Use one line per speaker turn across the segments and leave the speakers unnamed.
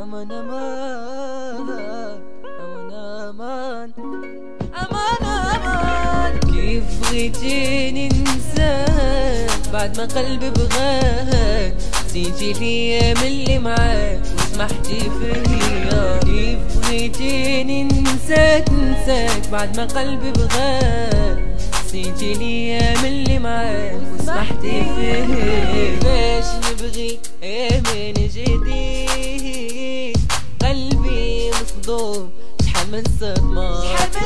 أمان أمان أمان أمان أمان. كيف بغيتيني ننساك بعد ما قلبي بغاك؟ نسيتي الأيام اللي معاك وسمحتي فيا. كيف بغيتيني ننساك بعد ما قلبي بغاك؟ نسيتي الأيام اللي معاك وسمحتي فيا. باش نبغي من جديد قلبي مصدوم، شحال من صدمة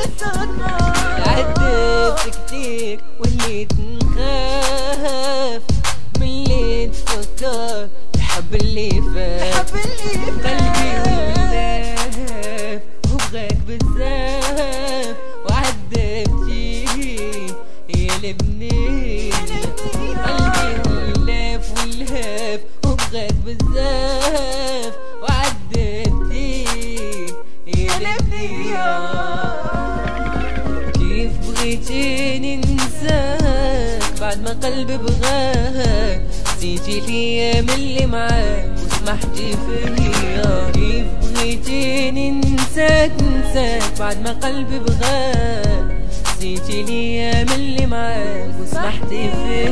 عذبت كتير وليت نخاف ملي تفكر الحب اللي فات. قلبي ولاف وبغاك بزاف وعذبتي يا لبنان. قلبي ولاف والهاف وبغاك بزاف وعذبتي يا لبنان. كيف بغيتيني ننساك بعد ما قلبي بغاك؟ نسيتي الأيام اللي معاك وسمحتي فيا. كيف بغيتيني ننساك بعد ما قلبي بغاك؟ نسيتي الأيام اللي معاك وسمحتي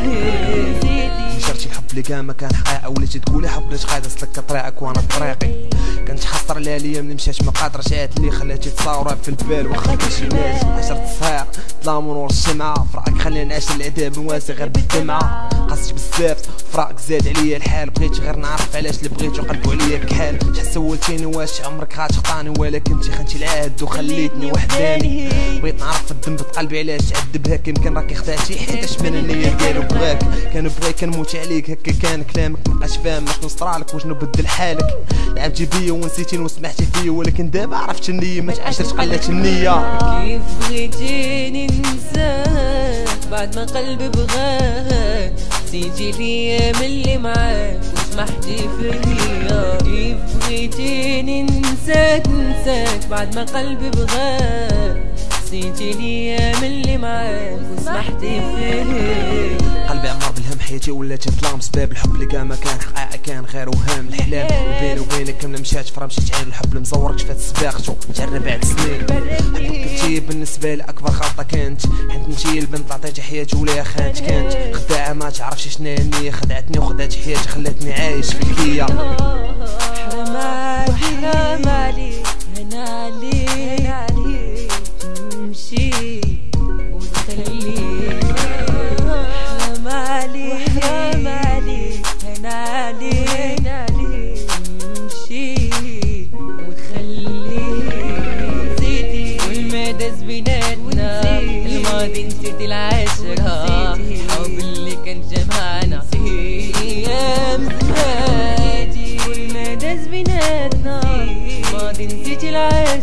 فيا.
نشرتي الحب اللي كان ما كان حقيقة، وليتي تقولي حب ليش غادا سلك طريقك وانا طريقي. كنت حصر على الايام اللي مشات ما قادرش عاد اللي خلاتي تصاورها في البال واخا كلشي مات. عشرة صغير ظلام ونور الشمعة، فراقك خلاني نعيش العذاب نواسي غير بالدمعة. قاستي بزاف فراقك زاد عليا الحال، بغيت غير نعرف علاش اللي بغيتو قلبو عليا كحال. شحال سولتيني واش عمرك غاتخطاني، ولكن انتي خنتي العهد وخليتني وحداني. بغيت نعرف الذنب قلبي علاش تعذب هكا، يمكن راكي خدعتي حيتاش من النية ديالو بغاك. كان بغيك كنموت عليك هكا كان كلامك، مبقاش فاهم شنو صرالك وشنو بدل حالك. لعبتي بيا ونسيتيني وسمحتي فيا، ولكن دابا عرفت النية ما تعاشرش قلات النية.
كيف بغيتيني ننساك بعد ما قلبي بغاك؟ نسيتي الأيام اللي معاك وسمحتي فيا. كيف بغيتيني ننساك بعد ما قلبي بغاك؟ نسيتي الأيام اللي معاك وسمحتي فيا.
قلبي عمر بالهم، حياتي ولات تظلام سباب الحب اللي كان ما كان حقيقة كان غير وهام. الحلام بيني وبينك كاملة مشات فرا مشيت عين الحب المزورك شفات سباقتو مجرب بعد سنين. حبك انتي بالنسبة لي أكبر غلطة كانت، حيت انتي البنت عطيتي حياتي ولا خانت. كانت خداعة ما تعرفش شنو هي النية، خدعتني وخدعت حياتي خلاتني عايش في الكية.
حرام عليك هنا عليك تمشي وتخليك. حرام عليك هنا عليك تمشي وتخليك. نسيتي كل داز بيناتنا الماضي، نسيتي العاشرة الحب اللي كان جمعنا أيام زمان. كل داز بيناتنا الماضي، نسيتي العاشرة